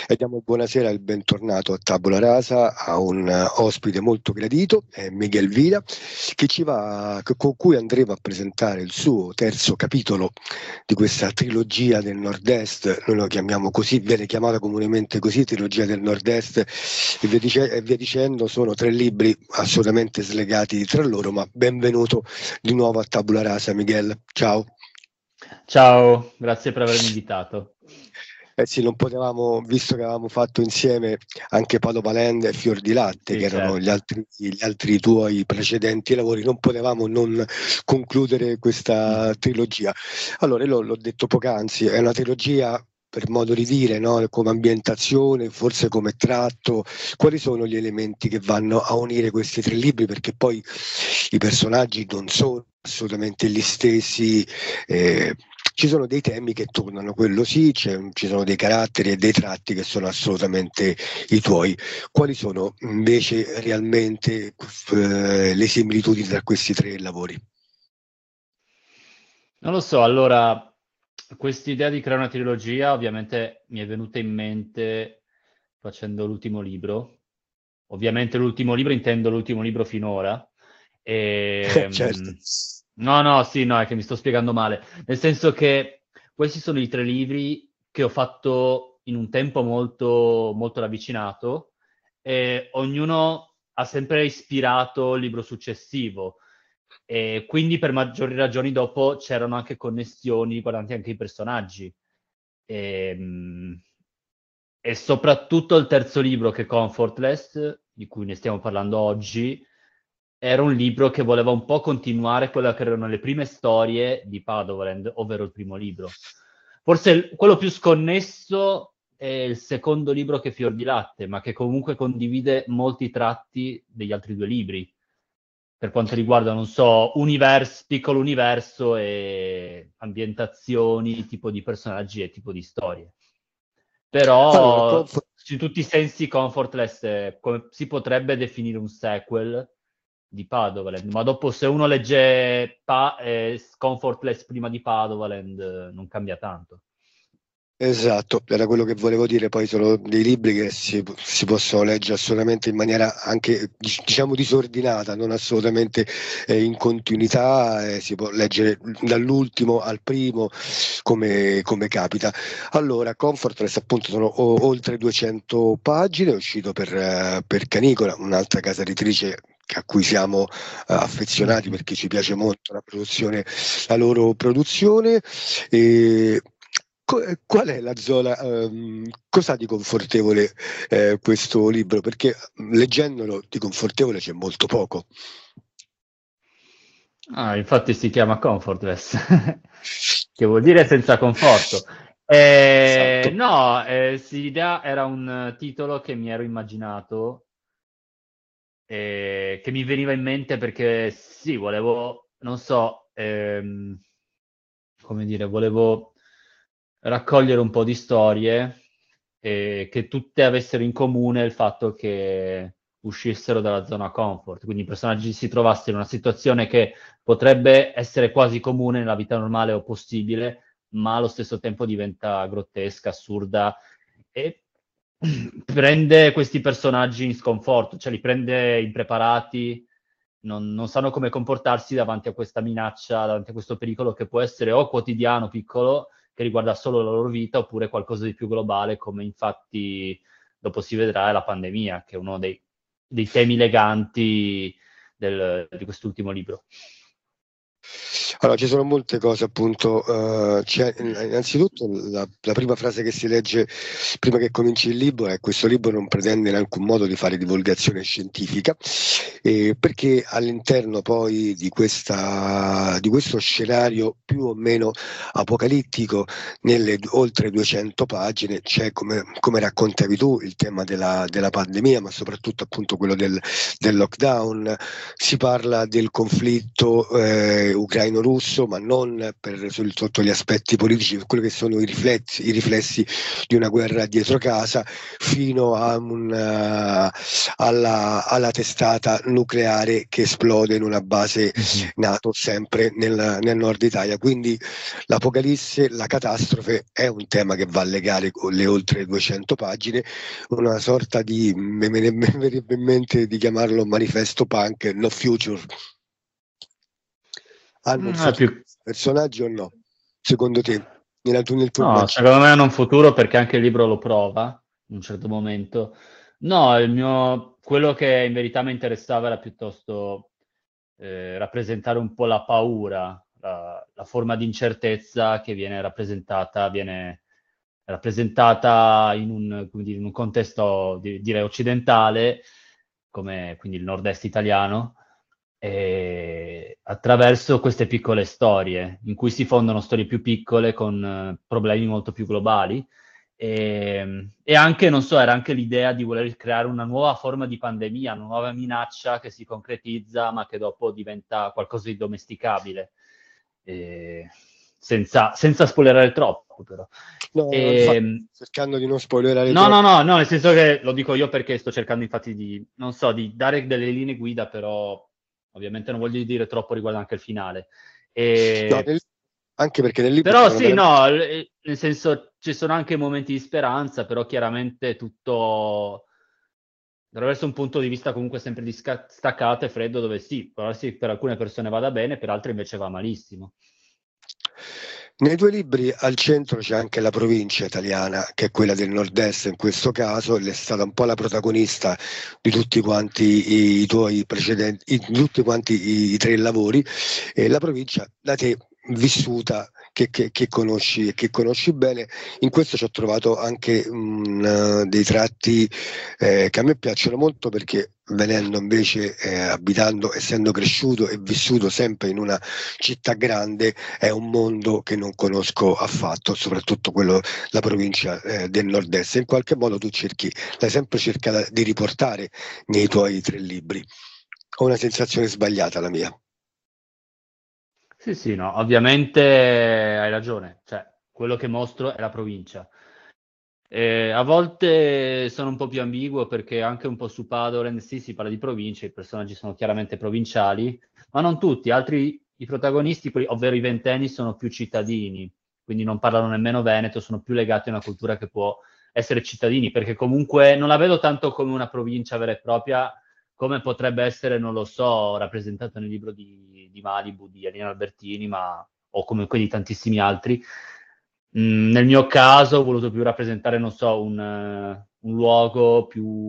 E diamo buonasera e il bentornato a Tabula Rasa a un ospite molto gradito, Miguel Vila, con cui andremo a presentare il suo terzo capitolo di questa trilogia del Nord-Est. Noi lo chiamiamo così, viene chiamata comunemente così, trilogia del Nord-Est, e via dicendo. Sono tre libri assolutamente slegati tra loro, ma benvenuto di nuovo a Tabula Rasa, Miguel. Ciao. Ciao, grazie per avermi invitato. Eh sì, non potevamo, visto che avevamo fatto insieme anche Padova Land e Fior di Latte, Sì, che erano certo. gli altri tuoi precedenti lavori, non potevamo non concludere questa trilogia. Allora, io l'ho detto poc'anzi, è una trilogia per modo di dire, no? Come ambientazione, forse come tratto. Quali sono gli elementi che vanno a unire questi tre libri? Perché poi i personaggi non sono assolutamente gli stessi. eh, Ci sono dei temi che tornano, quello sì, ci sono dei caratteri e dei tratti che sono assolutamente i tuoi. Quali sono invece realmente le similitudini tra questi tre lavori? Non lo so, allora, quest'idea di creare una trilogia ovviamente mi è venuta in mente facendo l'ultimo libro. Ovviamente l'ultimo libro intendo l'ultimo libro finora. Certo. No, no, sì, no, è che mi sto spiegando male. Nel senso che questi sono i tre libri che ho fatto in un tempo molto, molto ravvicinato e ognuno ha sempre ispirato il libro successivo. E quindi per maggiori ragioni dopo c'erano anche connessioni riguardanti anche i personaggi. Ehm, E, soprattutto il terzo libro, che è Comfortless, di cui ne stiamo parlando oggi, era un libro che voleva un po' continuare quelle che erano le prime storie di Padovrand, ovvero il primo libro. Forse quello più sconnesso è il secondo libro, che è Fior di Latte, ma che comunque condivide molti tratti degli altri due libri per quanto riguarda, non so, piccolo universo e ambientazioni, tipo di personaggi e tipo di storie. Allora, Però, in tutti i sensi, Comfortless si potrebbe definire un sequel di Padovaland, ma dopo se uno legge Comfortless prima di Padovaland non cambia tanto. esatto, era quello che volevo dire. Poi sono dei libri che si possono leggere assolutamente in maniera anche, diciamo, disordinata, non assolutamente in continuità, si può leggere dall'ultimo al primo come capita. Allora, Comfortless appunto sono oltre 200 pagine, è uscito per Canicola, un'altra casa editrice a cui siamo affezionati perché ci piace molto la loro produzione. E qual è la zona, cosa ha di confortevole questo libro? Perché leggendolo di confortevole c'è molto poco. Ah, infatti si chiama Comfortless, che vuol dire senza conforto. Esatto. No, l'idea era un titolo che mi ero immaginato, che mi veniva in mente perché sì, volevo, non so, come dire, volevo raccogliere un po' di storie e che tutte avessero in comune il fatto che uscissero dalla zona comfort, quindi i personaggi si trovassero in una situazione che potrebbe essere quasi comune nella vita normale o possibile, ma allo stesso tempo diventa grottesca, assurda e prende questi personaggi in sconforto, cioè li prende impreparati, non sanno come comportarsi davanti a questa minaccia, davanti a questo pericolo che può essere o quotidiano, piccolo, che riguarda solo la loro vita, oppure qualcosa di più globale, come infatti dopo si vedrà è la pandemia, che è uno dei temi leganti di quest'ultimo libro. Allora, ci sono molte cose, appunto. Innanzitutto, la prima frase che si legge prima che cominci il libro è: questo libro non pretende in alcun modo di fare divulgazione scientifica, perché all'interno poi di questo scenario più o meno apocalittico, nelle oltre 200 pagine, c'è, come raccontavi tu, il tema della pandemia, ma soprattutto appunto quello del lockdown. Si parla del conflitto governo russo, ma non sotto gli aspetti politici, per quello che sono i riflessi di una guerra dietro casa, fino a alla testata nucleare che esplode in una base NATO sempre nel nord Italia. Quindi l'Apocalisse, la catastrofe, è un tema che va a legare con le oltre 200 pagine, una sorta di, me verrebbe in mente di chiamarlo manifesto punk, no future. Hanno un futuro più... personaggi o no? Secondo te? Nel tuo No, immaginario? secondo me hanno un futuro perché anche il libro lo prova in un certo momento. No, quello che in verità mi interessava era piuttosto rappresentare un po' la paura, la forma di incertezza che viene rappresentata in come dire, in un contesto direi occidentale, come quindi il nord-est italiano, attraverso queste piccole storie, in cui si fondono storie più piccole con problemi molto più globali. E anche, non so, era anche l'idea di voler creare una nuova forma di pandemia, una nuova minaccia che si concretizza, ma che dopo diventa qualcosa di domesticabile, senza spoilerare troppo, però. No, infatti, E, cercando di non spoilerare no, no, troppo. no, no, nel senso che lo dico io perché sto cercando infatti non so, di dare delle linee guida, però ovviamente non voglio dire troppo riguardo anche il finale. No, E, anche perché nel libro però sono sì, veramente... no, nel senso ci sono anche momenti di speranza, però chiaramente tutto attraverso un punto di vista comunque sempre staccato e freddo, dove sì, per alcune persone vada bene, per altre invece va malissimo. Nei tuoi libri al centro c'è anche la provincia italiana, che è quella del nord-est in questo caso, è stata un po' la protagonista di tutti quanti i tuoi precedenti, di tutti quanti i tre lavori, e la provincia da te vissuta, che conosci bene. In questo ci ho trovato anche dei tratti che a me piacciono molto, perché venendo invece, abitando, essendo cresciuto e vissuto sempre in una città grande, è un mondo che non conosco affatto, soprattutto la provincia del nord-est. In qualche modo l'hai sempre cercata di riportare nei tuoi tre libri. Ho una sensazione sbagliata la mia. Sì, sì, no, ovviamente hai ragione, cioè quello che mostro è la provincia. A volte sono un po' più ambiguo perché anche un po' su Padoran sì, si parla di province, i personaggi sono chiaramente provinciali, ma non tutti, altri i protagonisti, ovvero i ventenni, sono più cittadini, quindi non parlano nemmeno veneto, sono più legati a una cultura che può essere cittadini, perché comunque non la vedo tanto come una provincia vera e propria, come potrebbe essere, non lo so, rappresentato nel libro di Malibu di Alina Albertini, o comunque di tantissimi altri. Nel mio caso ho voluto più rappresentare, non so, un luogo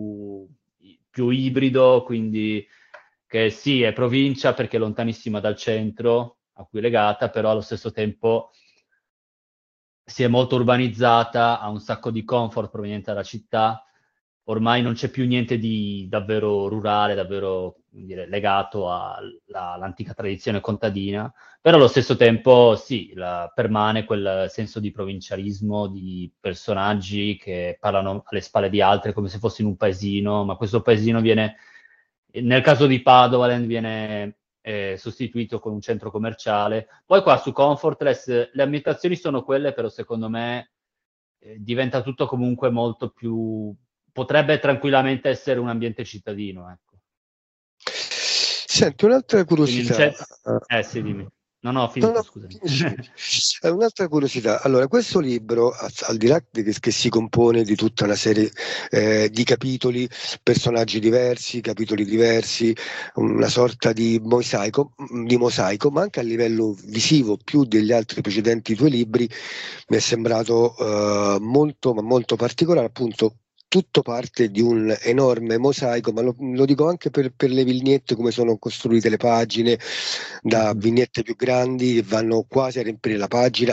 più ibrido, quindi che sì, è provincia perché è lontanissima dal centro a cui è legata, però allo stesso tempo si è molto urbanizzata, ha un sacco di comfort proveniente dalla città, ormai non c'è più niente di davvero rurale, davvero, come dire, legato all'antica tradizione contadina, però allo stesso tempo sì, permane quel senso di provincialismo, di personaggi che parlano alle spalle di altri come se fossi in un paesino, ma questo paesino nel caso di Padovan viene sostituito con un centro commerciale. Poi qua su Comfortless le ambientazioni sono quelle, però secondo me diventa tutto comunque molto più... potrebbe tranquillamente essere un ambiente cittadino, ecco. Senti, un'altra Quindi non curiosità. c'è... Sì, dimmi. No, no, ho No, finito, no, scusami. finisci. Un'altra curiosità. Allora, questo libro, al di là che si compone di tutta una serie di capitoli, personaggi diversi, capitoli diversi, una sorta di mosaico, ma anche a livello visivo, più degli altri precedenti tuoi libri, mi è sembrato molto, ma molto particolare, appunto. Tutto parte di un enorme mosaico, ma lo dico anche per le vignette, come sono costruite le pagine, da Mhm. vignette più grandi che vanno quasi a riempire la pagina,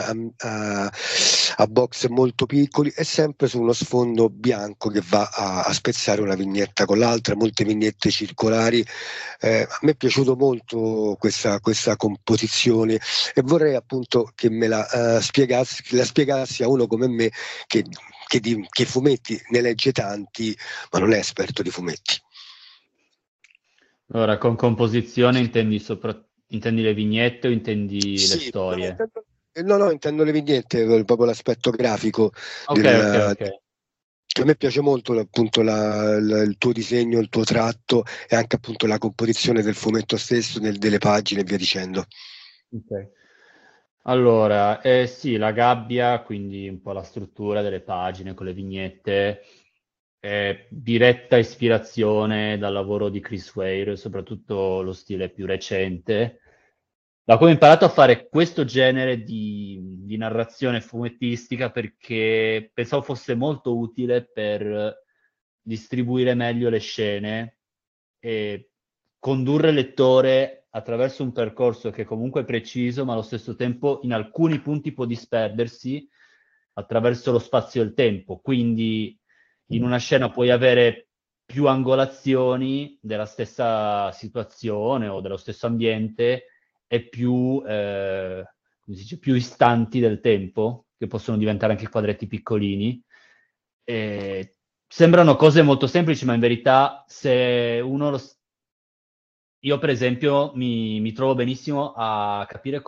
a box molto piccoli, e sempre su uno sfondo bianco che va a spezzare una vignetta con l'altra, molte vignette circolari. A me è piaciuto molto questa composizione, e vorrei appunto che me la spiegassi a uno come me, che fumetti ne legge tanti, ma non è esperto di fumetti. Allora, con composizione intendi Intendi le vignette o intendi le Sì, no, storie? intendo le vignette, proprio l'aspetto grafico Ok, ok, ok. che a me piace molto appunto il tuo disegno, il tuo tratto e anche appunto la composizione del fumetto stesso, delle pagine e via dicendo. Ok. Allora, sì, la gabbia, quindi un po' la struttura delle pagine con le vignette, è diretta ispirazione dal lavoro di Chris Ware, soprattutto lo stile più recente. Da come ho imparato a fare questo genere di narrazione fumettistica perché pensavo fosse molto utile per distribuire meglio le scene e condurre il lettore attraverso un percorso che comunque è preciso, ma allo stesso tempo in alcuni punti può disperdersi attraverso lo spazio e il tempo. Quindi in una scena puoi avere più angolazioni della stessa situazione o dello stesso ambiente e più, come si dice, più istanti del tempo, che possono diventare anche quadretti piccolini. E sembrano cose molto semplici, ma in verità se uno io per esempio mi trovo benissimo a capire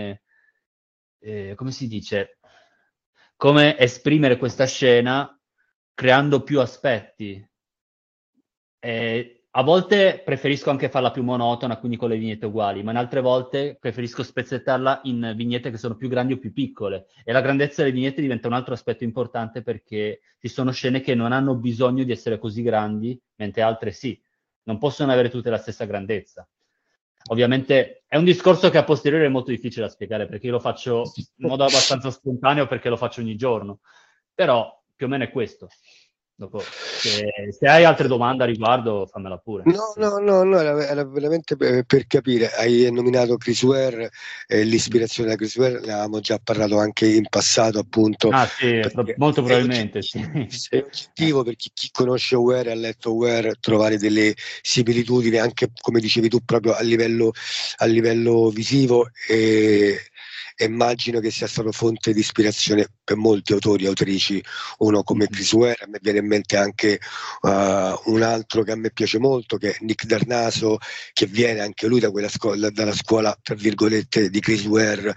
come si dice, come esprimere questa scena creando più aspetti. A volte preferisco anche farla più monotona, quindi con le vignette uguali, ma in altre volte preferisco spezzettarla in vignette che sono più grandi o più piccole. E la grandezza delle vignette diventa un altro aspetto importante perché ci sono scene che non hanno bisogno di essere così grandi, mentre altre sì. Non possono avere tutte la stessa grandezza. Ovviamente è un discorso che a posteriori è molto difficile da spiegare perché io lo faccio in modo abbastanza spontaneo perché lo faccio ogni giorno. Però più o meno è questo. Dopo, se hai altre domande a riguardo, fammela pure. No, no, no, no, era veramente per capire. Hai nominato Chris Ware, l'ispirazione da Chris Ware, ne avevamo già parlato anche in passato, appunto, Ah sì, perché molto probabilmente sì. è oggettivo per chi conosce Ware e ha letto Ware, trovare delle similitudini anche, come dicevi tu, proprio a livello visivo e immagino che sia stato fonte di ispirazione per molti autori e autrici, uno come Chris Ware, a me viene in mente anche un altro che a me piace molto, che è Nick Darnaso, che viene anche lui da dalla scuola, tra virgolette, di Chris Ware.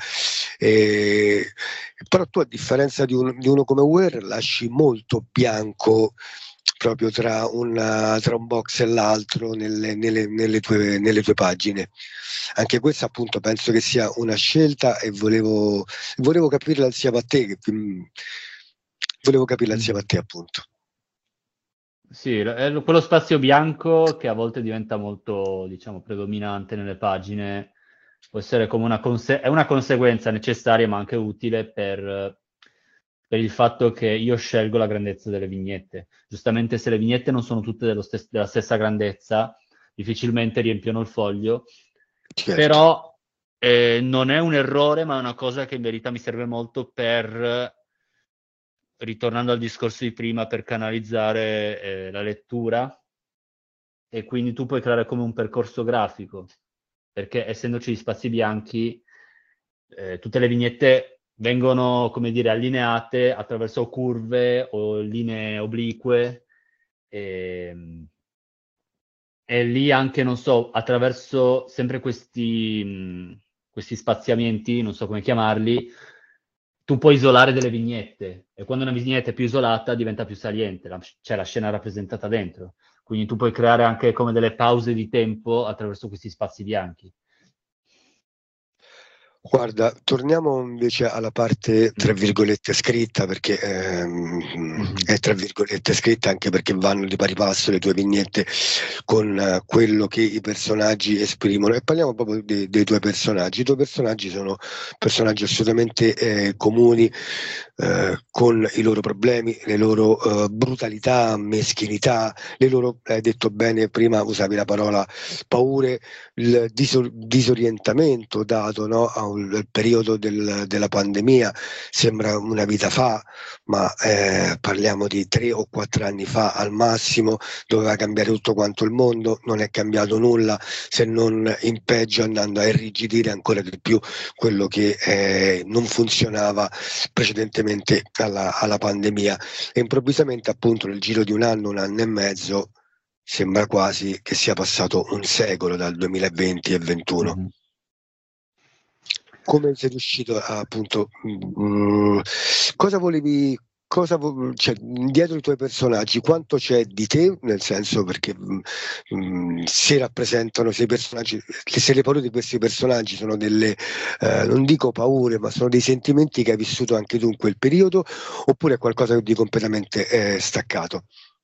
Però tu, a differenza di uno come Ware, lasci molto bianco proprio tra un box e l'altro nelle tue pagine. Anche questa appunto penso che sia una scelta e volevo capirla insieme a te, volevo capirla insieme a te appunto. Sì, è quello spazio bianco che a volte diventa molto, diciamo, predominante nelle pagine, può essere come è una conseguenza necessaria ma anche utile per il fatto che io scelgo la grandezza delle vignette. Giustamente se le vignette non sono tutte della stessa grandezza, difficilmente riempiono il foglio, Certo. però non è un errore, ma è una cosa che in verità mi serve molto per, ritornando al discorso di prima, per canalizzare la lettura e quindi tu puoi creare come un percorso grafico, perché essendoci gli spazi bianchi, tutte le vignette vengono, come dire, allineate attraverso curve o linee oblique e, e lì anche, non so, attraverso sempre questi spaziamenti, non so come chiamarli, tu puoi isolare delle vignette e quando una vignetta è più isolata diventa più saliente, c'è la scena rappresentata dentro. Quindi tu puoi creare anche come delle pause di tempo attraverso questi spazi bianchi. Guarda, torniamo invece alla parte tra Mm. virgolette scritta, perché Mhm. è tra virgolette scritta anche perché vanno di pari passo le tue vignette con quello che i personaggi esprimono. E parliamo proprio dei tuoi personaggi. I tuoi personaggi sono personaggi assolutamente comuni, con i loro problemi, le loro brutalità, meschinità, le loro, hai detto bene prima, usavi la parola paure, il disorientamento dato, no, al periodo della pandemia. Sembra una vita fa, ma parliamo di 3 o 4 anni fa al massimo. Doveva cambiare tutto quanto il mondo, non è cambiato nulla, se non in peggio, andando a irrigidire ancora di più quello che non funzionava precedentemente alla pandemia. E improvvisamente, appunto, nel giro di un anno e mezzo, sembra quasi che sia passato un secolo dal 2020 e 2021. Mhm. come sei riuscito a, appunto, cioè, dietro i tuoi personaggi, quanto c'è di te, nel senso, perché se rappresentano, se i personaggi, se le parole di questi personaggi sono delle, non dico paure, ma sono dei sentimenti che hai vissuto anche tu in quel periodo, oppure è qualcosa di completamente staccato?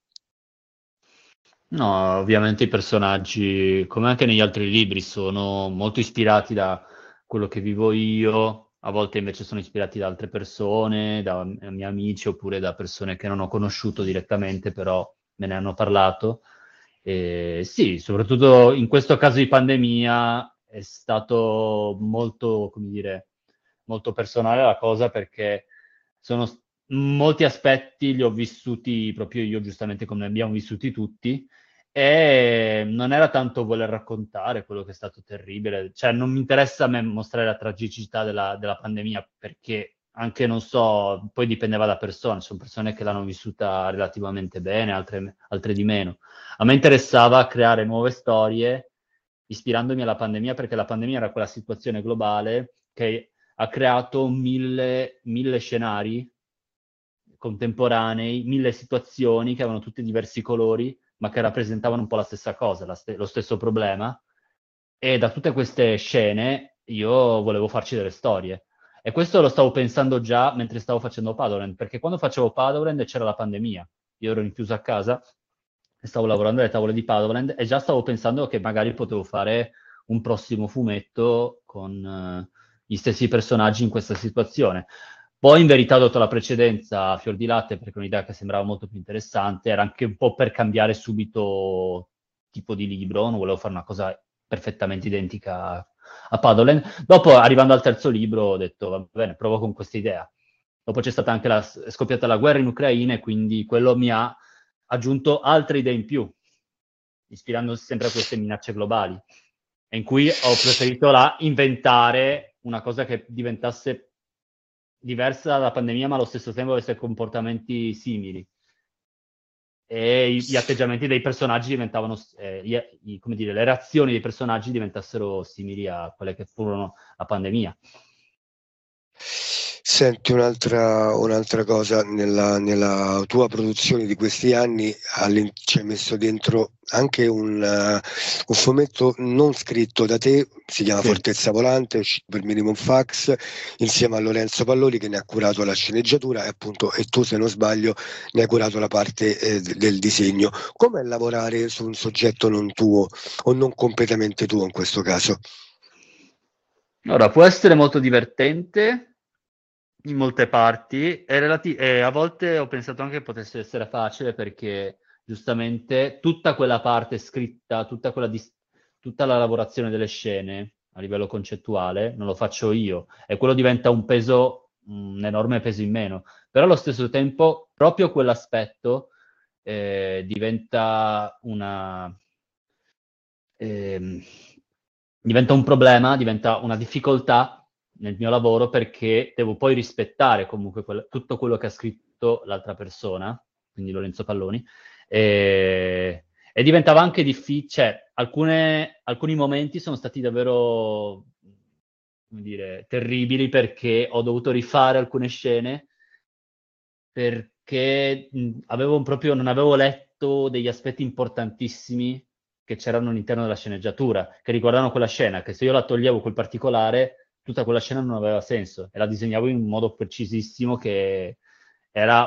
No, ovviamente i personaggi, come anche negli altri libri, sono molto ispirati da quello che vivo io, a volte invece sono ispirati da altre persone, da miei amici oppure da persone che non ho conosciuto direttamente, però me ne hanno parlato. E sì, soprattutto in questo caso di pandemia è stato molto, come dire, molto personale la cosa perché sono molti aspetti li ho vissuti proprio io, giustamente come abbiamo vissuti tutti, e non era tanto voler raccontare quello che è stato terribile, cioè non mi interessa a me mostrare la tragicità della pandemia, perché anche, non so, poi dipendeva da persone, ci sono persone che l'hanno vissuta relativamente bene, altre di meno. A me interessava creare nuove storie ispirandomi alla pandemia, perché la pandemia era quella situazione globale che ha creato mille scenari contemporanei, mille situazioni che avevano tutti diversi colori, ma che rappresentavano un po' la stessa cosa, lo stesso problema. E da tutte queste scene io volevo farci delle storie. E questo lo stavo pensando già mentre stavo facendo Padoland, perché quando facevo Padoland c'era la pandemia. Io ero rinchiuso a casa e stavo lavorando alle tavole di Padoland e già stavo pensando che magari potevo fare un prossimo fumetto con gli stessi personaggi in questa situazione. Poi in verità ho dato la precedenza a Fior di Latte perché è un'idea che sembrava molto più interessante, era anche un po' per cambiare subito tipo di libro, non volevo fare una cosa perfettamente identica a Padoland. Dopo, arrivando al terzo libro, ho detto, va bene, provo con questa idea. Dopo c'è stata anche è scoppiata la guerra in Ucraina e quindi quello mi ha aggiunto altre idee in più, ispirandosi sempre a queste minacce globali, e in cui ho preferito inventare una cosa che diventasse diversa dalla pandemia, ma allo stesso tempo avesse comportamenti simili. E gli atteggiamenti dei personaggi diventavano, come dire, le reazioni dei personaggi diventassero simili a quelle che furono la pandemia. Senti, un'altra cosa, nella tua produzione di questi anni ci hai messo dentro anche un fumetto non scritto da te, si chiama Sì. Fortezza Volante, è uscito per Minimum Fax, insieme a Lorenzo Palloli che ne ha curato la sceneggiatura e tu, se non sbaglio, ne hai curato la parte del disegno. Com'è lavorare su un soggetto non tuo o non completamente tuo in questo caso? Ora, può essere molto divertente in molte parti e a volte ho pensato anche che potesse essere facile perché giustamente tutta quella parte scritta, tutta la lavorazione delle scene a livello concettuale non lo faccio io e quello diventa un enorme peso in meno. Però allo stesso tempo proprio quell'aspetto diventa ehm, diventa un problema, diventa una difficoltà nel mio lavoro perché devo poi rispettare comunque tutto quello che ha scritto l'altra persona, quindi Lorenzo Palloni, e diventava anche difficile, cioè alcuni momenti sono stati davvero, come dire, terribili perché ho dovuto rifare alcune scene perché non avevo letto degli aspetti importantissimi che c'erano all'interno della sceneggiatura, che riguardavano quella scena, che se io la toglievo quel particolare, tutta quella scena non aveva senso e la disegnavo in un modo precisissimo che era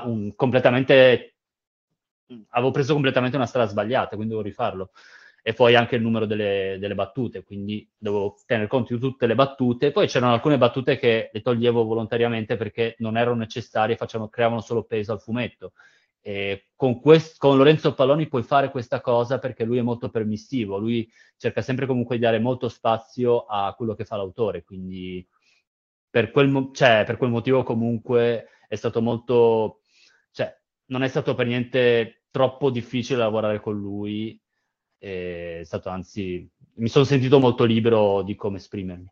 avevo preso completamente una strada sbagliata, quindi dovevo rifarlo. E poi anche il numero delle battute, quindi dovevo tener conto di tutte le battute. Poi c'erano alcune battute che le toglievo volontariamente perché non erano necessarie, creavano solo peso al fumetto. E con Lorenzo Palloni puoi fare questa cosa perché lui è molto permissivo, lui cerca sempre comunque di dare molto spazio a quello che fa l'autore, quindi per quel motivo comunque è stato molto, cioè non è stato per niente troppo difficile lavorare con lui, è stato anzi, mi sono sentito molto libero di come esprimermi.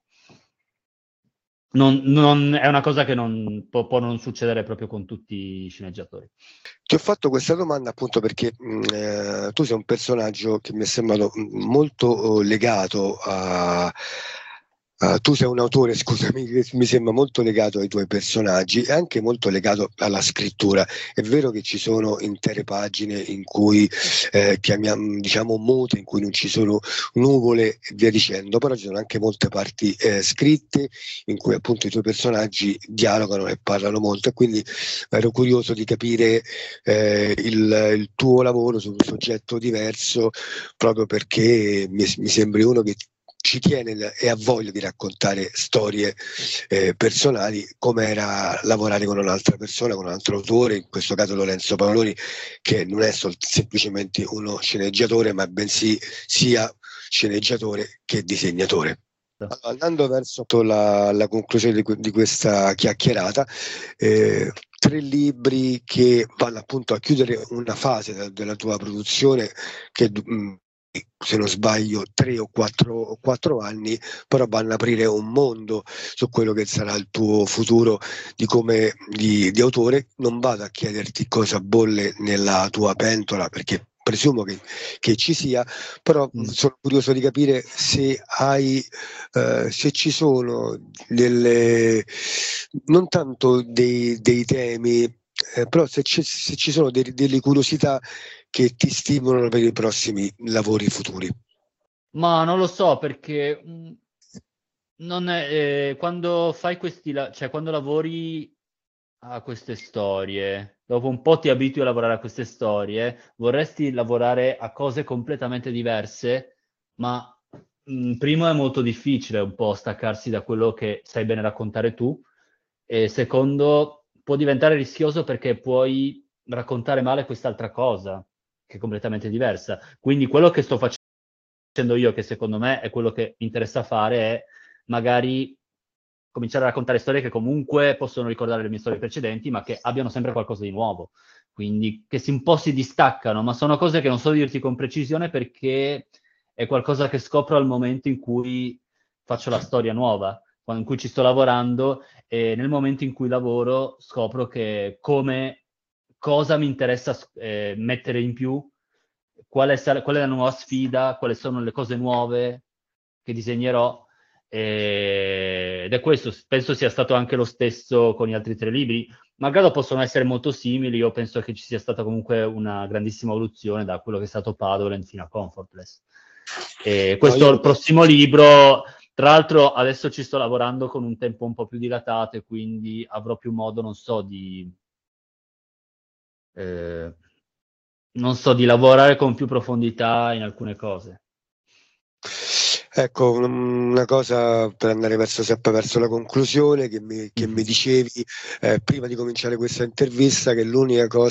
È una cosa che può non succedere proprio con tutti i sceneggiatori. Ti ho fatto questa domanda appunto perché tu sei un personaggio che mi è sembrato molto legato Tu sei un autore, scusami, che mi sembra molto legato ai tuoi personaggi e anche molto legato alla scrittura. È vero che ci sono intere pagine in cui chiamiamo, diciamo, mute, in cui non ci sono nuvole e via dicendo, però ci sono anche molte parti scritte in cui appunto i tuoi personaggi dialogano e parlano molto, e quindi ero curioso di capire il tuo lavoro su un soggetto diverso, proprio perché mi sembri uno che ci tiene e ha voglia di raccontare storie personali, come era lavorare con un'altra persona, con un altro autore, in questo caso Lorenzo Paoloni, che non è semplicemente uno sceneggiatore, ma bensì sia sceneggiatore che disegnatore. Allora, andando verso la conclusione di questa chiacchierata, 3 libri che vanno appunto a chiudere una fase della tua produzione che se non sbaglio 3 o 4 anni, però vanno ad aprire un mondo su quello che sarà il tuo futuro di autore. Non vado a chiederti cosa bolle nella tua pentola, perché presumo che ci sia, però sono curioso di capire se se ci sono non tanto dei temi, però se ci sono delle curiosità che ti stimolano per i prossimi lavori futuri. Ma non lo so, perché non è, quando fai cioè quando lavori a queste storie, dopo un po' ti abitui a lavorare a queste storie, vorresti lavorare a cose completamente diverse, ma primo è molto difficile un po' staccarsi da quello che sai bene raccontare tu, e secondo può diventare rischioso perché puoi raccontare male quest'altra cosa, che è completamente diversa. Quindi quello che sto facendo io, che secondo me è quello che mi interessa fare, è magari cominciare a raccontare storie che comunque possono ricordare le mie storie precedenti, ma che abbiano sempre qualcosa di nuovo. Quindi che un po' si distaccano, ma sono cose che non so dirti con precisione perché è qualcosa che scopro al momento in cui faccio la storia nuova, in cui ci sto lavorando, e nel momento in cui lavoro scopro che cosa mi interessa mettere in più, qual è la nuova sfida, quali sono le cose nuove che disegnerò. Ed è questo, penso sia stato anche lo stesso con gli altri 3 libri. Magari possono essere molto simili, io penso che ci sia stata comunque una grandissima evoluzione da quello che è stato Padolen fino a Comfortless. E questo è il prossimo libro. Tra l'altro adesso ci sto lavorando con un tempo un po' più dilatato, e quindi avrò più modo, non so, di lavorare con più profondità in alcune cose. Ecco, una cosa per andare sempre verso la conclusione, che mi dicevi prima di cominciare questa intervista, che l'unico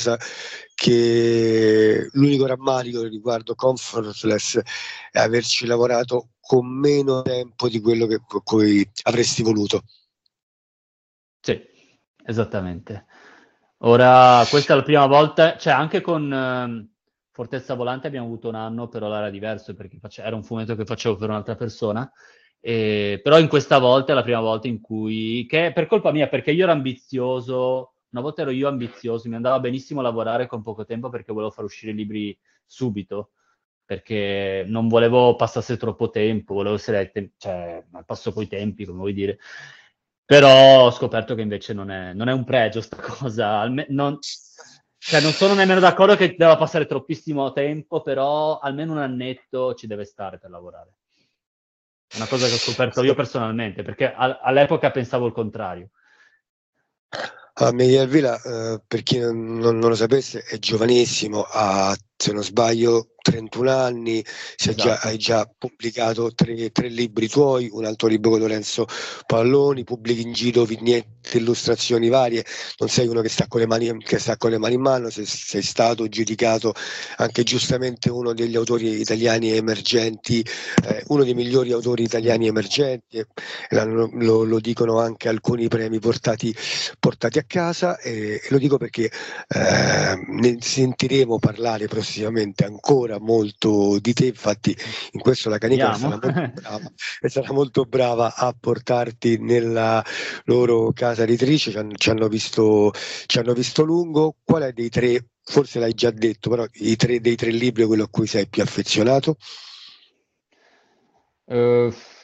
rammarico riguardo Comfortless è averci lavorato con meno tempo di quello che cui avresti voluto. Sì, esattamente. Ora, questa è la prima volta, cioè anche con Fortezza Volante abbiamo avuto un anno, però era diverso perché era un fumetto che facevo per un'altra persona, però in questa volta è la prima volta in cui, che è per colpa mia, perché io ero ambizioso, una volta ero io ambizioso, mi andava benissimo lavorare con poco tempo perché volevo far uscire i libri subito, perché non volevo passasse troppo tempo, volevo essere al passo coi tempi, come vuoi dire. Però ho scoperto che invece non è un pregio sta cosa, non sono nemmeno d'accordo che debba passare troppissimo tempo, però almeno un annetto ci deve stare per lavorare. È una cosa che ho scoperto io personalmente, perché all'epoca pensavo il contrario. Miguel Vila, per chi non lo sapesse, è giovanissimo, ha, se non sbaglio, 31 anni, Esatto. hai già pubblicato 3 libri tuoi, un altro libro con Lorenzo Palloni, pubblichi in giro vignette, illustrazioni varie, non sei uno che sta con le mani in mano, sei stato giudicato anche giustamente uno degli autori italiani emergenti, uno dei migliori autori italiani emergenti, lo dicono anche alcuni premi portati a casa, e lo dico perché ne sentiremo parlare prossimamente ancora molto di te. Infatti in questo la Canicola sarà molto brava a portarti nella loro casa editrice. Ci hanno visto lungo. Qual è dei 3, forse l'hai già detto, però dei 3 libri quello a cui sei più affezionato?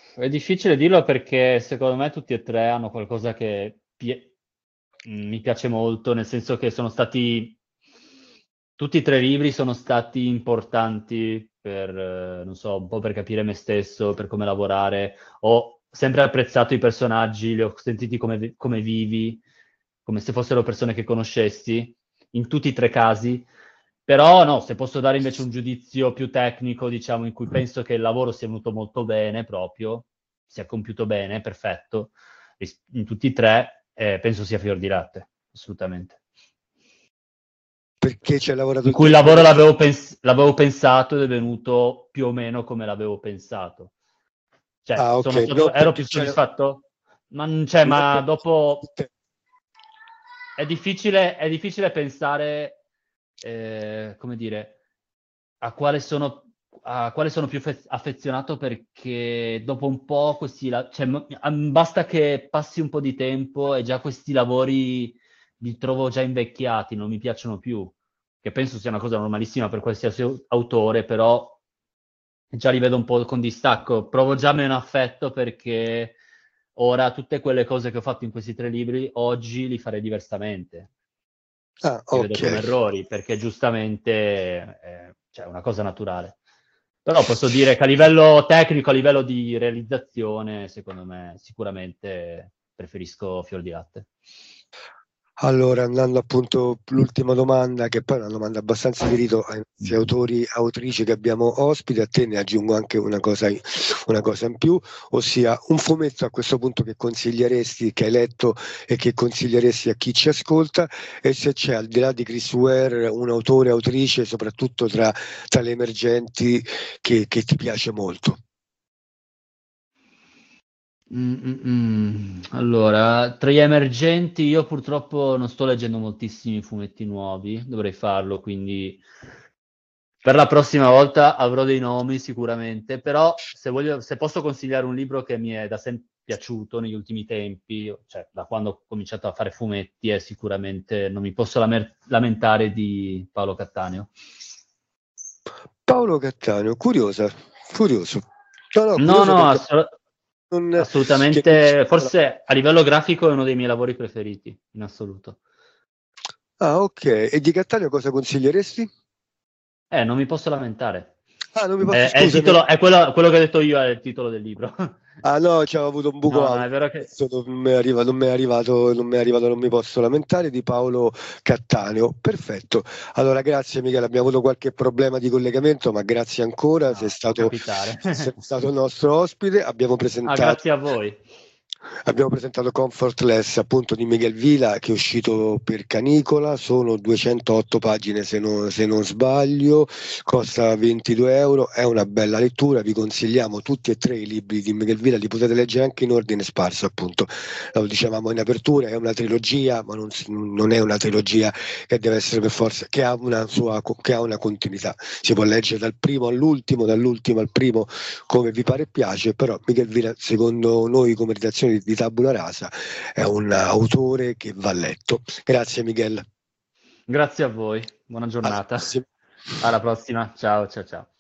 È difficile dirlo perché secondo me tutti e tre hanno qualcosa che mi piace molto, nel senso che sono stati tutti e tre libri sono stati importanti per, non so, un po' per capire me stesso, per come lavorare. Ho sempre apprezzato i personaggi, li ho sentiti come vivi, come se fossero persone che conoscessi, in tutti e tre i casi. Però no, se posso dare invece un giudizio più tecnico, diciamo, in cui penso che il lavoro sia venuto molto bene proprio, sia compiuto bene, perfetto, in tutti e tre, penso sia Fior di Latte, assolutamente. Perché ci hai lavorato In il cui il tempo lavoro giusto. l'avevo pensato ed è venuto più o meno come l'avevo pensato. Cioè, Ah, ok, non ero perché più soddisfatto? non Ma dopo perché è difficile pensare, come dire, a quale sono più affezionato perché dopo un po' cioè, basta che passi un po' di tempo e già questi lavori li trovo già invecchiati, non mi piacciono più, che penso sia una cosa normalissima per qualsiasi autore, però già li vedo un po' con distacco. Provo già meno affetto perché ora tutte quelle cose che ho fatto in questi tre libri, oggi li farei diversamente. Ah, Li vedo ok. come errori, perché giustamente cioè, è una cosa naturale. Però posso dire che a livello tecnico, a livello di realizzazione, secondo me sicuramente preferisco Fior di Latte. Allora, andando appunto l'ultima domanda, che poi è una domanda abbastanza di rito ai nostri autori, autrici che abbiamo ospiti, a te ne aggiungo anche una cosa in più, ossia un fumetto a questo punto che consiglieresti, che hai letto e che consiglieresti a chi ci ascolta, e se c'è al di là di Chris Ware un autore, autrice, soprattutto tra le emergenti, che ti piace molto. Allora, tra gli emergenti io purtroppo non sto leggendo moltissimi fumetti nuovi, dovrei farlo, quindi per la prossima volta avrò dei nomi sicuramente, però se posso consigliare un libro che mi è da sempre piaciuto negli ultimi tempi, cioè da quando ho cominciato a fare fumetti, è sicuramente Non mi posso lamentare di Paolo Cattaneo. Paolo Cattaneo, curioso. No, no, No, curioso no, perché non, che non ci assolutamente, forse a livello grafico è uno dei miei lavori preferiti, in assoluto. Ah, ok. E di Cattaneo cosa consiglieresti? Non mi posso lamentare. Ah, non mi posso, È il scusami. titolo, è quello che ho detto io, è il titolo del libro. Ah no, c'avevo avuto un buco No, no, audio. è vero che... Questo non mi è arrivato, non mi posso lamentare di Paolo Cattaneo. Perfetto. Allora, grazie Michele, abbiamo avuto qualche problema di collegamento, ma grazie ancora, sei No, può stato, capitare. sei stato il nostro ospite. Ah, grazie a voi. Abbiamo presentato Comfortless appunto di Miguel Vila che è uscito per Canicola, sono 208 pagine se non sbaglio, costa 22 euro, è una bella lettura, vi consigliamo tutti e tre i libri di Miguel Vila, li potete leggere anche in ordine sparso appunto, lo dicevamo in apertura, è una trilogia ma non è una trilogia che deve essere per forza, che ha una continuità, si può leggere dal primo all'ultimo, dall'ultimo al primo come vi pare e piace, però Miguel Vila, secondo noi come redazione di Tabula Rasa, è un autore che va letto. Grazie Miguel, Grazie a voi. Buona alla giornata. prossima. Alla prossima. Ciao, ciao, ciao.